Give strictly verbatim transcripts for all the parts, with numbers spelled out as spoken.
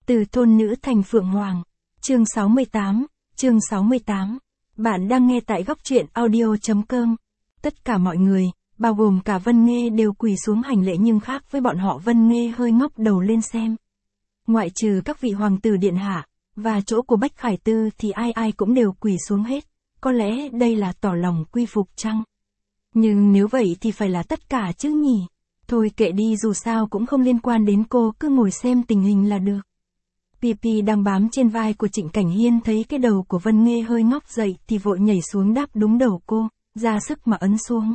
Từ thôn nữ thành phượng hoàng. Chương sáu mươi tám, chương sáu mươi tám. Bạn đang nghe tại góc truyện audio.com. Tất cả mọi người, bao gồm cả Vân Nghê đều quỳ xuống hành lễ, nhưng khác với bọn họ, Vân Nghê hơi ngóc đầu lên xem. Ngoại trừ các vị hoàng tử điện hạ, và chỗ của Bách Khải Tư thì ai ai cũng đều quỳ xuống hết. Có lẽ đây là tỏ lòng quy phục chăng? Nhưng nếu vậy thì phải là tất cả chứ nhỉ? Thôi kệ đi, dù sao cũng không liên quan đến cô, cứ ngồi xem tình hình là được. Pi Pi đang bám trên vai của Trịnh Cảnh Hiên thấy cái đầu của Vân Nghê hơi ngóc dậy thì vội nhảy xuống đáp đúng đầu cô, ra sức mà ấn xuống.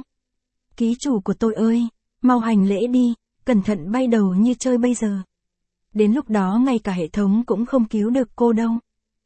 Ký chủ của tôi ơi, mau hành lễ đi, cẩn thận bay đầu như chơi bây giờ. Đến lúc đó ngay cả hệ thống cũng không cứu được cô đâu.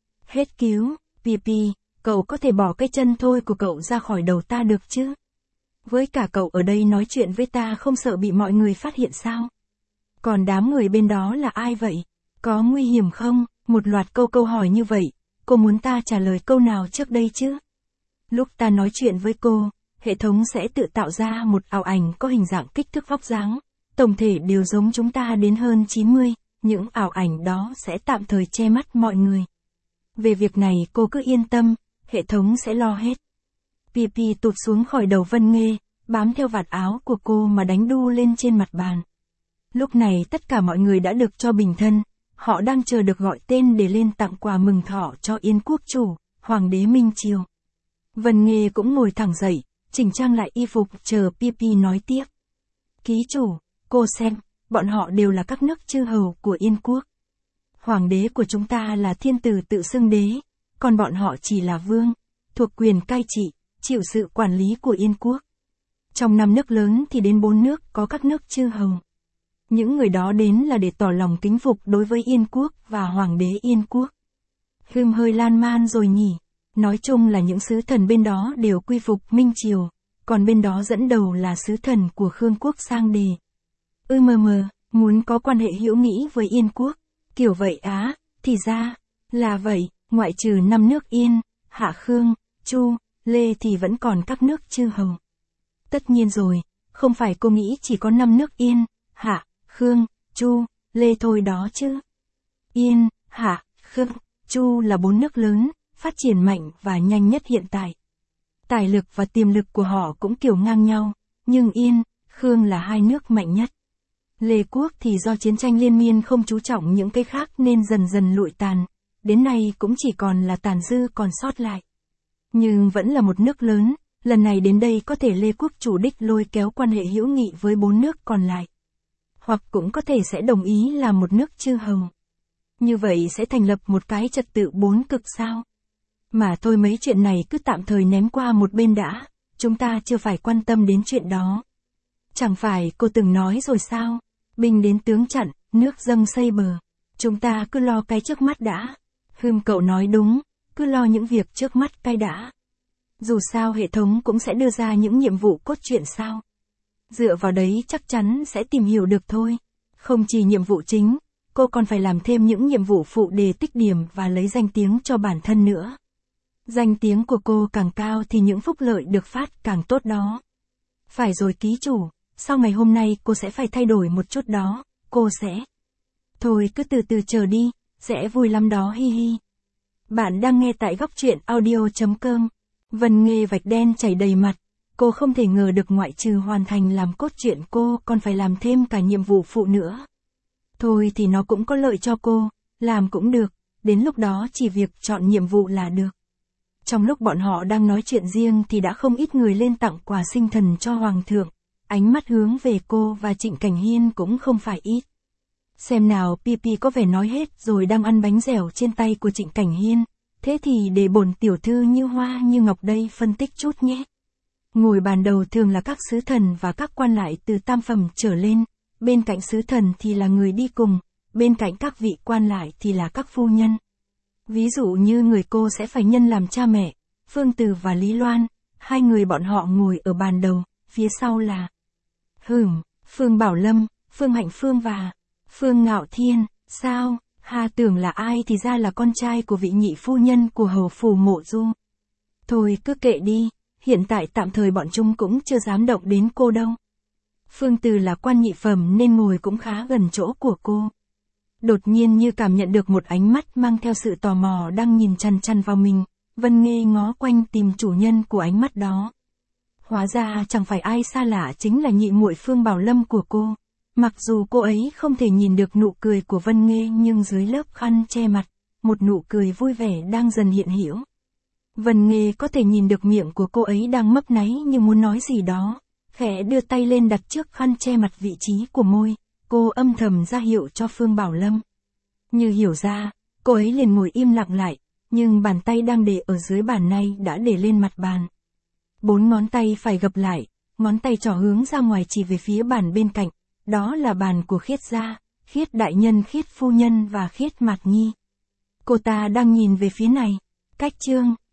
Hết cứu, Pi Pi, cậu có thể bỏ cái chân thôi của cậu ra khỏi đầu ta được chứ? Với cả cậu ở đây nói chuyện với ta không sợ bị mọi người phát hiện sao? Còn đám người bên đó là ai vậy? Có nguy hiểm không? Một loạt câu câu hỏi như vậy, cô muốn ta trả lời câu nào trước đây chứ? Lúc ta nói chuyện với cô, hệ thống sẽ tự tạo ra một ảo ảnh có hình dạng, kích thước, vóc dáng, tổng thể đều giống chúng ta đến hơn chín mươi, những ảo ảnh đó sẽ tạm thời che mắt mọi người. Về việc này cô cứ yên tâm, hệ thống sẽ lo hết. Pi Pi tụt xuống khỏi đầu Vân Nghê, bám theo vạt áo của cô mà đánh đu lên trên mặt bàn. Lúc này tất cả mọi người đã được cho bình thân, họ đang chờ được gọi tên để lên tặng quà mừng thọ cho Yên quốc chủ, Hoàng đế Minh Triều. Vân Nghê cũng ngồi thẳng dậy, chỉnh trang lại y phục chờ Pi Pi nói tiếp. Ký chủ, cô xem, bọn họ đều là các nước chư hầu của Yên quốc. Hoàng đế của chúng ta là thiên tử tự xưng đế, còn bọn họ chỉ là vương, thuộc quyền cai trị, chịu sự quản lý của Yên quốc. Trong năm nước lớn thì đến bốn nước có các nước chư hầu. Những người đó đến là để tỏ lòng kính phục đối với Yên quốc và Hoàng đế Yên quốc. Hừm, hơi lan man rồi nhỉ. Nói chung là những sứ thần bên đó đều quy phục Minh Triều, còn bên đó dẫn đầu là sứ thần của Khương quốc Sang Đề. Ư mờ mờ, muốn có quan hệ hữu nghị với Yên quốc. Kiểu vậy á, thì ra, là vậy, ngoại trừ năm nước Yên, Hạ, Khương, Chu, Lê thì vẫn còn các nước chư hầu. Tất nhiên rồi, không phải cô nghĩ chỉ có năm nước Yên, Hạ, Khương, Chu, Lê thôi đó chứ. Yên, Hạ, Khương, Chu là bốn nước lớn, phát triển mạnh và nhanh nhất hiện tại. Tài lực và tiềm lực của họ cũng kiểu ngang nhau, nhưng Yên, Khương là hai nước mạnh nhất. Lê quốc thì do chiến tranh liên miên không chú trọng những cái khác nên dần dần lụi tàn, đến nay cũng chỉ còn là tàn dư còn sót lại. Nhưng vẫn là một nước lớn, lần này đến đây có thể Lê quốc chủ đích lôi kéo quan hệ hữu nghị với bốn nước còn lại. Hoặc cũng có thể sẽ đồng ý làm một nước chư hầu. Như vậy sẽ thành lập một cái trật tự bốn cực sao? Mà thôi, mấy chuyện này cứ tạm thời ném qua một bên đã, chúng ta chưa phải quan tâm đến chuyện đó. Chẳng phải cô từng nói rồi sao? Binh đến tướng chặn, nước dâng xây bờ. Chúng ta cứ lo cái trước mắt đã. Hừm, cậu nói đúng, cứ lo những việc trước mắt cái đã. Dù sao hệ thống cũng sẽ đưa ra những nhiệm vụ cốt truyện sao. Dựa vào đấy chắc chắn sẽ tìm hiểu được thôi. Không chỉ nhiệm vụ chính, cô còn phải làm thêm những nhiệm vụ phụ để tích điểm và lấy danh tiếng cho bản thân nữa. Danh tiếng của cô càng cao thì những phúc lợi được phát càng tốt đó. Phải rồi ký chủ, sau ngày hôm nay cô sẽ phải thay đổi một chút đó, cô sẽ. Thôi cứ từ từ chờ đi, sẽ vui lắm đó, hi hi. Bạn đang nghe tại góc truyện audio.com. Vân Nghê vạch đen chảy đầy mặt. Cô không thể ngờ được ngoại trừ hoàn thành làm cốt truyện cô còn phải làm thêm cả nhiệm vụ phụ nữa. Thôi thì nó cũng có lợi cho cô, làm cũng được, đến lúc đó chỉ việc chọn nhiệm vụ là được. Trong lúc bọn họ đang nói chuyện riêng thì đã không ít người lên tặng quà sinh thần cho Hoàng thượng, ánh mắt hướng về cô và Trịnh Cảnh Hiên cũng không phải ít. Xem nào, Pi Pi có vẻ nói hết rồi đang ăn bánh dẻo trên tay của Trịnh Cảnh Hiên, thế thì để bổn tiểu thư Như Hoa Như Ngọc đây phân tích chút nhé. Ngồi bàn đầu thường là các sứ thần và các quan lại từ tam phẩm trở lên, bên cạnh sứ thần thì là người đi cùng, bên cạnh các vị quan lại thì là các phu nhân. Ví dụ như người cô sẽ phải nhân làm cha mẹ, Phương Từ và Lý Loan, hai người bọn họ ngồi ở bàn đầu, phía sau là Hửm, Phương Bảo Lâm, Phương Hạnh Phương và Phương Ngạo Thiên. Sao, hà tưởng là ai thì ra là con trai của vị nhị phu nhân của hầu phủ Mộ Du. Thôi cứ kệ đi, hiện tại tạm thời bọn chúng cũng chưa dám động đến cô đâu. Phương Từ là quan nhị phẩm nên ngồi cũng khá gần chỗ của cô. Đột nhiên như cảm nhận được một ánh mắt mang theo sự tò mò đang nhìn chằm chằm vào mình, Vân Nghê ngó quanh tìm chủ nhân của ánh mắt đó. Hóa ra chẳng phải ai xa lạ chính là nhị muội Phương Bảo Lâm của cô. Mặc dù cô ấy không thể nhìn được nụ cười của Vân Nghê nhưng dưới lớp khăn che mặt, một nụ cười vui vẻ đang dần hiện hữu. Vân Nghê có thể nhìn được miệng của cô ấy đang mấp náy như muốn nói gì đó, khẽ đưa tay lên đặt trước khăn che mặt vị trí của môi, cô âm thầm ra hiệu cho Phương Bảo Lâm. Như hiểu ra, cô ấy liền ngồi im lặng lại, nhưng bàn tay đang để ở dưới bàn này đã để lên mặt bàn. Bốn ngón tay phải gập lại, ngón tay trỏ hướng ra ngoài chỉ về phía bàn bên cạnh, đó là bàn của Khiết gia, Khiết đại nhân, Khiết phu nhân và Khiết Mạt Nhi. Cô ta đang nhìn về phía này. Cách chương